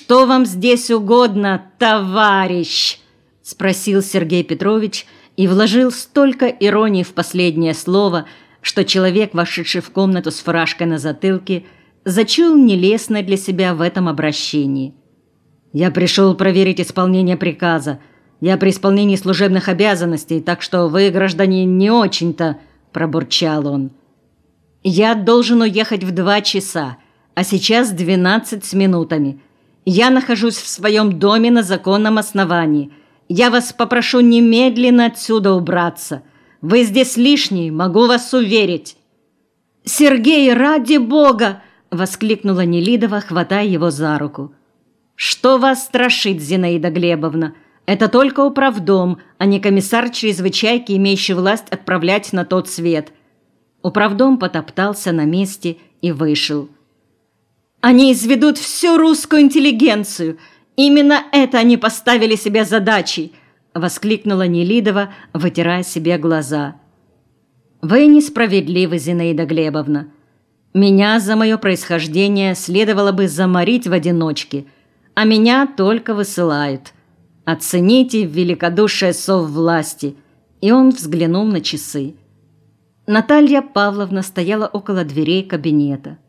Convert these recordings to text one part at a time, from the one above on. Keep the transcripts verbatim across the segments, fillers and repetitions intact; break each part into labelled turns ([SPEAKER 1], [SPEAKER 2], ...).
[SPEAKER 1] «Что вам здесь угодно, товарищ?» – спросил Сергей Петрович и вложил столько иронии в последнее слово, что человек, вошедший в комнату с фуражкой на затылке, зачул нелестное для себя в этом обращении. «Я пришел проверить исполнение приказа. Я при исполнении служебных обязанностей, так что вы, гражданин, не очень-то», – пробурчал он. «Я должен уехать в два часа, а сейчас двенадцать с минутами. Я нахожусь в своем доме на законном основании. Я вас попрошу немедленно отсюда убраться. Вы здесь лишний, могу вас уверить». «Сергей, ради Бога!» – воскликнула Нелидова, хватая его за руку. «Что вас страшит, Зинаида Глебовна? Это только управдом, а не комиссар чрезвычайки, имеющий власть отправлять на тот свет». Управдом потоптался на месте и вышел. «Они изведут всю русскую интеллигенцию. Именно это они поставили себе задачей!» – воскликнула Нелидова, вытирая себе глаза. «Вы несправедливы, Зинаида Глебовна. Меня за мое происхождение следовало бы заморить в одиночке, а меня только высылают. Оцените великодушие соввласти». И он взглянул на часы. Наталья Павловна стояла около дверей кабинета.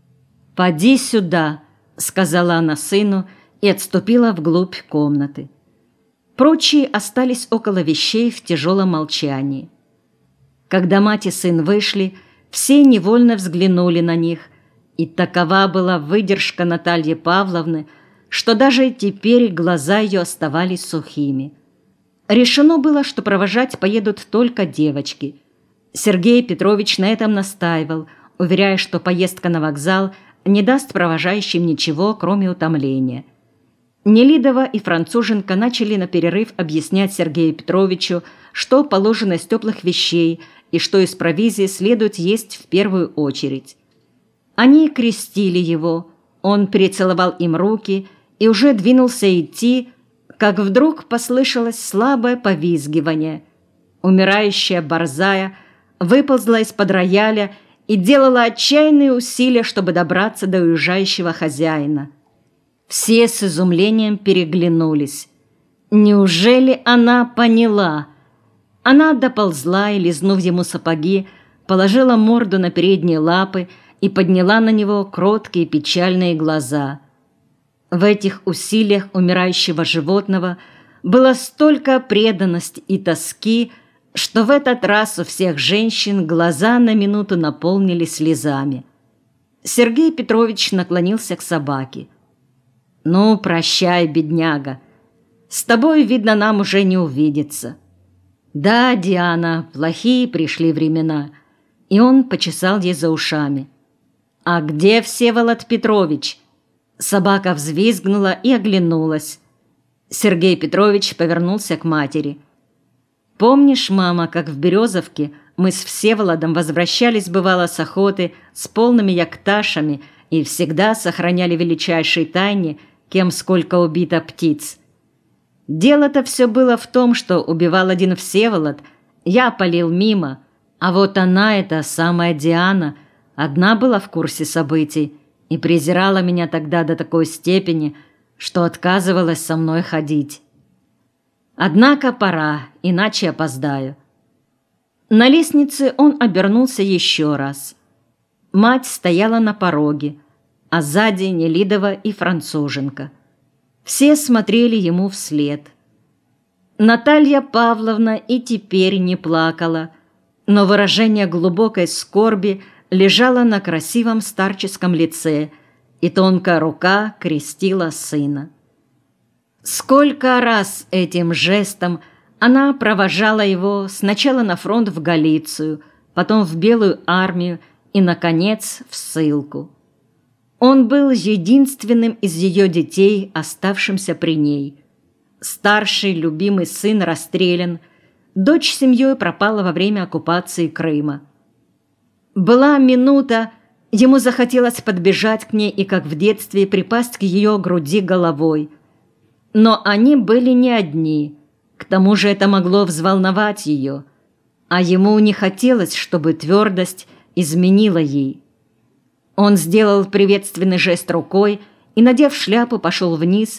[SPEAKER 1] «Поди сюда», – сказала она сыну и отступила вглубь комнаты. Прочие остались около вещей в тяжелом молчании. Когда мать и сын вышли, все невольно взглянули на них, и такова была выдержка Натальи Павловны, что даже теперь глаза ее оставались сухими. Решено было, что провожать поедут только девочки. Сергей Петрович на этом настаивал, уверяя, что поездка на вокзал не даст провожающим ничего, кроме утомления. Нелидова и француженка начали на перерыв объяснять Сергею Петровичу, что положено из теплых вещей и что из провизии следует есть в первую очередь. Они крестили его, он перецеловал им руки и уже двинулся идти, как вдруг послышалось слабое повизгивание. Умирающая борзая выползла из-под рояля и делала отчаянные усилия, чтобы добраться до уезжающего хозяина. Все с изумлением переглянулись. Неужели она поняла? Она доползла и, лизнув ему сапоги, положила морду на передние лапы и подняла на него кроткие печальные глаза. В этих усилиях умирающего животного было столько преданности и тоски, что в этот раз у всех женщин глаза на минуту наполнились слезами. Сергей Петрович наклонился к собаке. «Ну, прощай, бедняга. С тобой, видно, нам уже не увидеться». «Да, Диана, плохие пришли времена». И он почесал ей за ушами. «А где Всеволод Петрович?» Собака взвизгнула и оглянулась. Сергей Петрович повернулся к матери. «Помнишь, мама, как в Березовке мы с Всеволодом возвращались, бывало, с охоты с полными якташами и всегда сохраняли величайшей тайне, кем сколько убито птиц? Дело-то все было в том, что убивал один Всеволод, я палил мимо, а вот она, эта самая Диана, одна была в курсе событий и презирала меня тогда до такой степени, что отказывалась со мной ходить. Однако пора, иначе опоздаю». На лестнице он обернулся еще раз. Мать стояла на пороге, а сзади Нелидова и француженка. Все смотрели ему вслед. Наталья Павловна и теперь не плакала, но выражение глубокой скорби лежало на красивом старческом лице, и тонкая рука крестила сына. Сколько раз этим жестом она провожала его сначала на фронт в Галицию, потом в Белую армию и, наконец, в ссылку. Он был единственным из ее детей, оставшимся при ней. Старший любимый сын расстрелян, дочь с семьей пропала во время оккупации Крыма. Была минута, ему захотелось подбежать к ней и, как в детстве, припасть к ее груди головой. Но они были не одни, к тому же это могло взволновать ее, а ему не хотелось, чтобы твердость изменила ей. Он сделал приветственный жест рукой и, надев шляпу, пошел вниз